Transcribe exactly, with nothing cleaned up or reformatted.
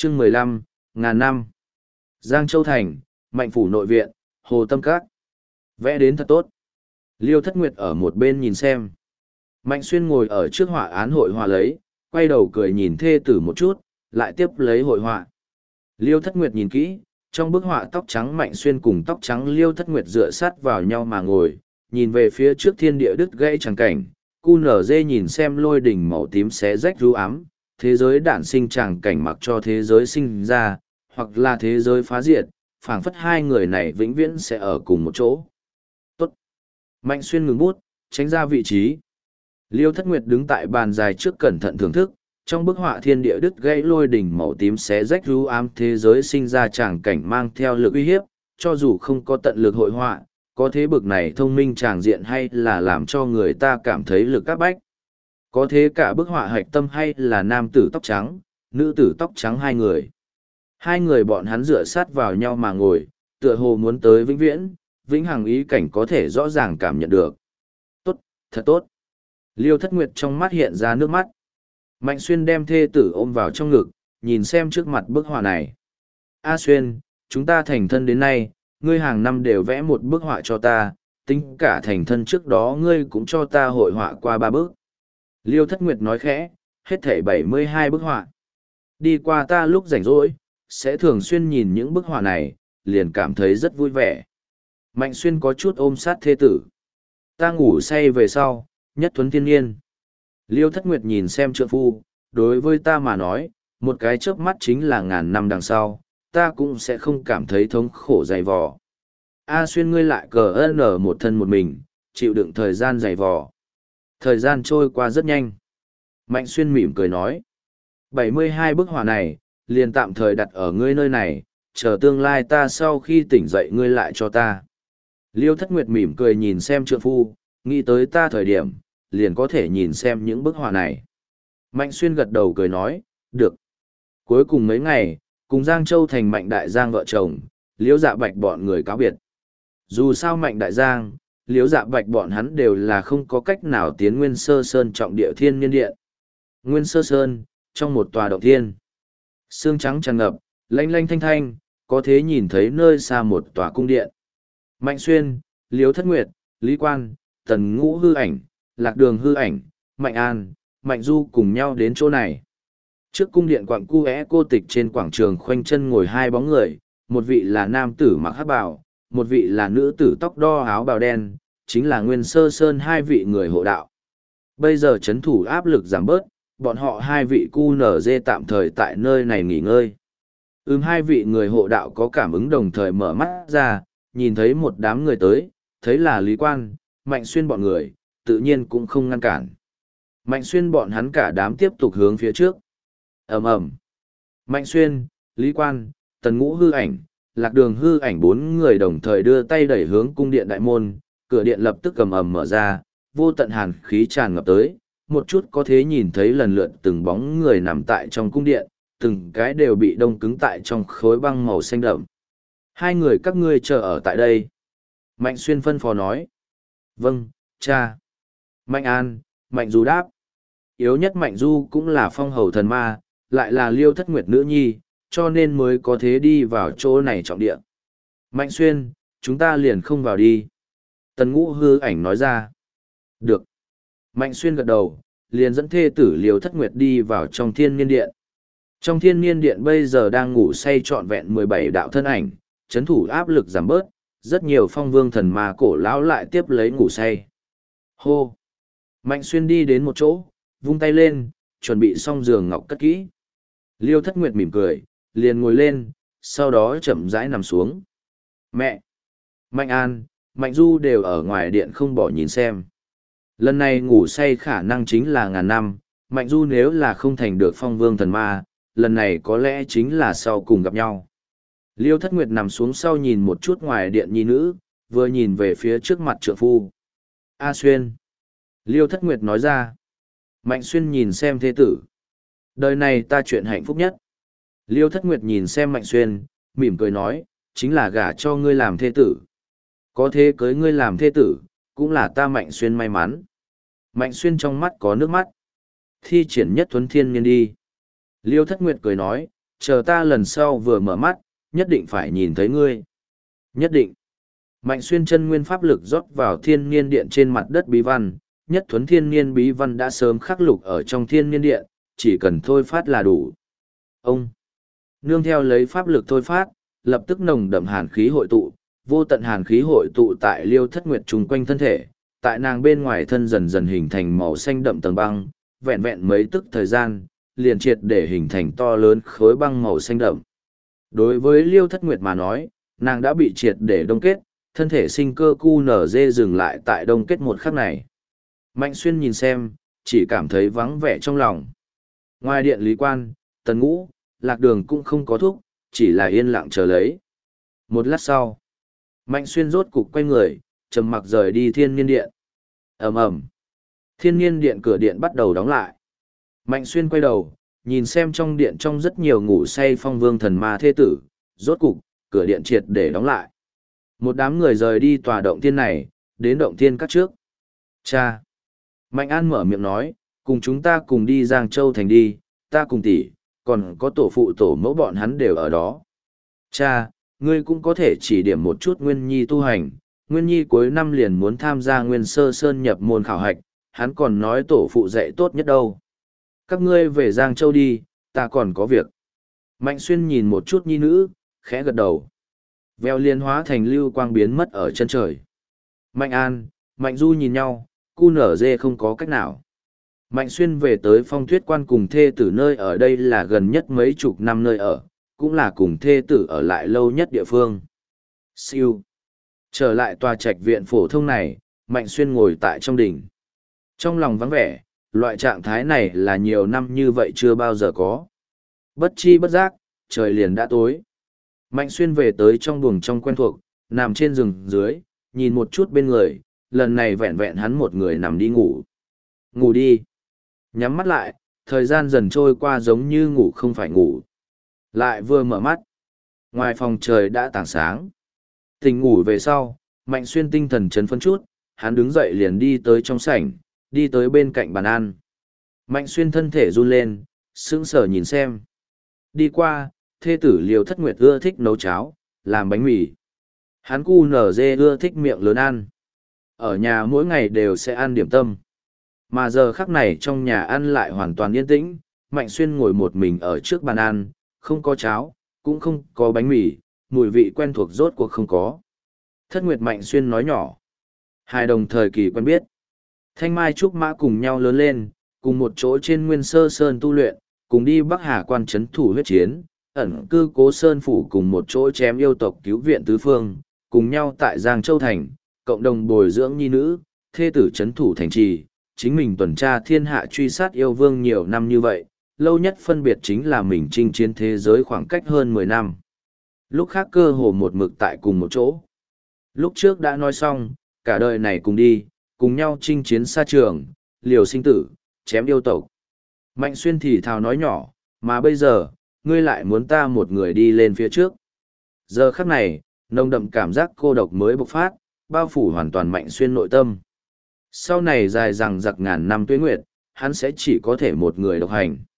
chương mười lăm, ngàn năm. Giang Châu Thành, Mạnh Phủ Nội Viện, Hồ Tâm Các. Vẽ đến thật tốt. Liêu Thất Nguyệt ở một bên nhìn xem. Mạnh Xuyên ngồi ở trước họa án hội họa lấy, quay đầu cười nhìn thê tử một chút, lại tiếp lấy hội họa. Liêu Thất Nguyệt nhìn kỹ, trong bức họa tóc trắng Mạnh Xuyên cùng tóc trắng Liêu Thất Nguyệt dựa sát vào nhau mà ngồi, nhìn về phía trước thiên địa đứt gãy trắng cảnh, cu nở dê nhìn xem lôi đỉnh màu tím xé rách ru ám, thế giới đản sinh tràng cảnh mặc cho thế giới sinh ra, hoặc là thế giới phá diệt, phảng phất hai người này vĩnh viễn sẽ ở cùng một chỗ. Tốt. Mạnh Xuyên ngừng bút, tránh ra vị trí. Liêu Thất Nguyệt đứng tại bàn dài trước cẩn thận thưởng thức, trong bức họa thiên địa đứt gãy lôi đỉnh màu tím xé rách ru ám thế giới sinh ra tràng cảnh mang theo lực uy hiếp, cho dù không có tận lực hội họa, có thế bực này thông minh tràng diện hay là làm cho người ta cảm thấy lực áp bách. Có thế cả bức họa hạch tâm hay là nam tử tóc trắng, nữ tử tóc trắng hai người. Hai người bọn hắn dựa sát vào nhau mà ngồi, tựa hồ muốn tới vĩnh viễn, vĩnh hằng ý cảnh có thể rõ ràng cảm nhận được. Tốt, thật tốt. Liêu Thất Nguyệt trong mắt hiện ra nước mắt. Mạnh Xuyên đem thê tử ôm vào trong ngực, nhìn xem trước mặt bức họa này. A Xuyên, chúng ta thành thân đến nay, ngươi hàng năm đều vẽ một bức họa cho ta, tính cả thành thân trước đó ngươi cũng cho ta hội họa qua ba bức. Liêu Thất Nguyệt nói khẽ, hết thảy bảy mươi hai bức họa. Đi qua ta lúc rảnh rỗi, sẽ thường xuyên nhìn những bức họa này, liền cảm thấy rất vui vẻ. Mạnh Xuyên có chút ôm sát thê tử. Ta ngủ say về sau, nhất thuấn thiên nhiên. Liêu Thất Nguyệt nhìn xem trượng phu, đối với ta mà nói, một cái chớp mắt chính là ngàn năm đằng sau, ta cũng sẽ không cảm thấy thống khổ dày vò. A Xuyên ngươi lại cờ ơn ở một thân một mình, chịu đựng thời gian dày vò. Thời gian trôi qua rất nhanh. Mạnh Xuyên mỉm cười nói. bảy mươi hai bức họa này, liền tạm thời đặt ở ngươi nơi này, chờ tương lai ta sau khi tỉnh dậy ngươi lại cho ta. Liêu Thất Nguyệt mỉm cười nhìn xem trượng phu, nghĩ tới ta thời điểm, liền có thể nhìn xem những bức họa này. Mạnh Xuyên gật đầu cười nói, được. Cuối cùng mấy ngày, cùng Giang Châu thành Mạnh Đại Giang vợ chồng, Liễu Dạ Bạch bọn người cáo biệt. Dù sao Mạnh Đại Giang, Liễu Dạ Bạch bọn hắn đều là không có cách nào tiến Nguyên Sơ Sơn trọng địa thiên niên điện. Nguyên Sơ Sơn, trong một tòa động thiên. Sương trắng tràn ngập, lanh lanh thanh thanh, có thể nhìn thấy nơi xa một tòa cung điện. Mạnh Xuyên, Liễu Thất Nguyệt, Lý Quan, Tần Ngũ hư ảnh, Lạc Đường hư ảnh, Mạnh An, Mạnh Du cùng nhau đến chỗ này. Trước cung điện quặng cu é cô tịch trên quảng trường khoanh chân ngồi hai bóng người, một vị là nam tử mặc hắc bào, một vị là nữ tử tóc đo áo bào đen, chính là Nguyên Sơ Sơn hai vị người hộ đạo. Bây giờ chấn thủ áp lực giảm bớt, bọn họ hai vị cu nở dê tạm thời tại nơi này nghỉ ngơi. Ừm hai vị người hộ đạo có cảm ứng đồng thời mở mắt ra, nhìn thấy một đám người tới, thấy là Lý Quan, Mạnh Xuyên bọn người, tự nhiên cũng không ngăn cản. Mạnh Xuyên bọn hắn cả đám tiếp tục hướng phía trước. Ầm ầm. Mạnh Xuyên, Lý Quan, Tần Ngũ hư ảnh, Lạc Đường hư ảnh bốn người đồng thời đưa tay đẩy hướng cung điện đại môn, cửa điện lập tức ầm ầm mở ra, vô tận hàn khí tràn ngập tới, một chút có thể nhìn thấy lần lượt từng bóng người nằm tại trong cung điện, từng cái đều bị đông cứng tại trong khối băng màu xanh đậm. Hai người các ngươi chờ ở tại đây. Mạnh Xuyên phân phó nói. Vâng, cha. Mạnh An, Mạnh Du đáp. Yếu nhất Mạnh Du cũng là phong hầu thần ma, lại là Liêu Thất Nguyệt nữ nhi, cho nên mới có thế đi vào chỗ này trọng địa. Mạnh Xuyên, chúng ta liền không vào đi. Tần Ngũ hư ảnh nói ra. Được. Mạnh Xuyên gật đầu, liền dẫn thê tử Liêu Thất Nguyệt đi vào trong thiên niên điện. Trong thiên niên điện bây giờ đang ngủ say trọn vẹn mười bảy đạo thân ảnh, chấn thủ áp lực giảm bớt, rất nhiều phong vương thần ma cổ lão lại tiếp lấy ngủ say. Hô! Mạnh Xuyên đi đến một chỗ, vung tay lên, chuẩn bị xong giường ngọc cất kỹ. Liêu Thất Nguyệt mỉm cười, liền ngồi lên, sau đó chậm rãi nằm xuống. Mẹ! Mạnh An, Mạnh Du đều ở ngoài điện không bỏ nhìn xem. Lần này ngủ say khả năng chính là ngàn năm, Mạnh Du nếu là không thành được phong vương thần ma, lần này có lẽ chính là sau cùng gặp nhau. Liêu Thất Nguyệt nằm xuống sau nhìn một chút ngoài điện nhi nữ, vừa nhìn về phía trước mặt trượng phu. A Xuyên. Liêu Thất Nguyệt nói ra. Mạnh Xuyên nhìn xem thế tử. Đời này ta chuyện hạnh phúc nhất. Liêu Thất Nguyệt nhìn xem Mạnh Xuyên, mỉm cười nói, chính là gả cho ngươi làm thế tử. Có thế cưới ngươi làm thế tử, cũng là ta Mạnh Xuyên may mắn. Mạnh Xuyên trong mắt có nước mắt. Thi triển nhất thuấn thiên nhiên đi. Liêu Thất Nguyệt cười nói, chờ ta lần sau vừa mở mắt, nhất định phải nhìn thấy ngươi. Nhất định. Mạnh xuyên chân nguyên pháp lực rót vào thiên niên điện trên mặt đất bí văn, nhất thuấn thiên niên bí văn đã sớm khắc lục ở trong thiên niên điện, chỉ cần thôi phát là đủ. Ông, nương theo lấy pháp lực thôi phát, lập tức nồng đậm hàn khí hội tụ, vô tận hàn khí hội tụ tại Liêu Thất Nguyệt chung quanh thân thể, tại nàng bên ngoài thân dần dần hình thành màu xanh đậm tầng băng, vẹn vẹn mấy tức thời gian, liền triệt để hình thành to lớn khối băng màu xanh đậm. Đối với Liêu Thất Nguyệt mà nói, nàng đã bị triệt để đông kết, thân thể sinh cơ cu nở dê dừng lại tại đông kết một khắc này. Mạnh xuyên nhìn xem, chỉ cảm thấy vắng vẻ trong lòng. Ngoài điện lý quan, tần ngũ, lạc đường cũng không có thuốc, chỉ là yên lặng chờ lấy. Một lát sau, Mạnh xuyên rốt cục quay người, trầm mặc rời đi thiên niên điện. ầm ầm, thiên niên điện cửa điện bắt đầu đóng lại. Mạnh xuyên quay đầu, nhìn xem trong điện trong rất nhiều ngủ say phong vương thần ma thê tử, rốt cục, cửa điện triệt để đóng lại. Một đám người rời đi tòa động thiên này, đến động thiên các trước. Cha! Mạnh An mở miệng nói, cùng chúng ta cùng đi Giang Châu Thành đi, ta cùng tỷ, còn có tổ phụ tổ mẫu bọn hắn đều ở đó. Cha, ngươi cũng có thể chỉ điểm một chút Nguyên Nhi tu hành, Nguyên Nhi cuối năm liền muốn tham gia Nguyên Sơ Sơn nhập môn khảo hạch, hắn còn nói tổ phụ dạy tốt nhất đâu. Các ngươi về Giang Châu đi, ta còn có việc. Mạnh Xuyên nhìn một chút nhi nữ, khẽ gật đầu. Vèo liên hóa thành lưu quang biến mất ở chân trời. Mạnh An, Mạnh Du nhìn nhau, cu nở dê không có cách nào. Mạnh Xuyên về tới Phong Tuyết Quan cùng thê tử nơi ở đây là gần nhất mấy chục năm nơi ở, cũng là cùng thê tử ở lại lâu nhất địa phương. Siêu. Trở lại tòa trạch viện phổ thông này, Mạnh Xuyên ngồi tại trong đỉnh. Trong lòng vắng vẻ, loại trạng thái này là nhiều năm như vậy chưa bao giờ có. Bất chi bất giác, trời liền đã tối. Mạnh Xuyên về tới trong buồng trong quen thuộc, nằm trên giường dưới, nhìn một chút bên người, lần này vẹn vẹn hắn một người nằm đi ngủ. Ngủ đi. Nhắm mắt lại, thời gian dần trôi qua giống như ngủ không phải ngủ. Lại vừa mở mắt. Ngoài phòng trời đã tảng sáng. Tỉnh ngủ về sau, Mạnh Xuyên tinh thần chấn phấn chút, hắn đứng dậy liền đi tới trong sảnh, đi tới bên cạnh bàn ăn. Mạnh Xuyên thân thể run lên, sững sờ nhìn xem. Đi qua, thê tử Liêu Thất Nguyệt ưa thích nấu cháo, làm bánh mì. Hắn cu nở dê ưa thích miệng lớn ăn. Ở nhà mỗi ngày đều sẽ ăn điểm tâm. Mà giờ khắc này trong nhà ăn lại hoàn toàn yên tĩnh, Mạnh Xuyên ngồi một mình ở trước bàn ăn, không có cháo, cũng không có bánh mì, mùi vị quen thuộc rốt cuộc không có. Thất Nguyệt Mạnh Xuyên nói nhỏ. Hai đồng thời kỳ quen biết. Thanh Mai Trúc Mã cùng nhau lớn lên, cùng một chỗ trên Nguyên Sơ Sơn tu luyện, cùng đi Bắc Hà quan trấn thủ huyết chiến, ẩn cư Cố Sơn phủ cùng một chỗ chém yêu tộc cứu viện tứ phương, cùng nhau tại Giang Châu Thành, cộng đồng bồi dưỡng nhi nữ, thê tử trấn thủ thành trì, chính mình tuần tra thiên hạ truy sát yêu vương nhiều năm như vậy, lâu nhất phân biệt chính là mình chinh chiến thế giới khoảng cách hơn mười năm. Lúc khác cơ hồ một mực tại cùng một chỗ. Lúc trước đã nói xong, cả đời này cùng đi, cùng nhau chinh chiến xa trường, liều sinh tử, chém yêu tộc. Mạnh Xuyên thì thào nói nhỏ, mà bây giờ, ngươi lại muốn ta một người đi lên phía trước. Giờ khắc này, nồng đậm cảm giác cô độc mới bộc phát, bao phủ hoàn toàn Mạnh Xuyên nội tâm. Sau này dài rằng giặc ngàn năm tuế nguyệt, hắn sẽ chỉ có thể một người độc hành.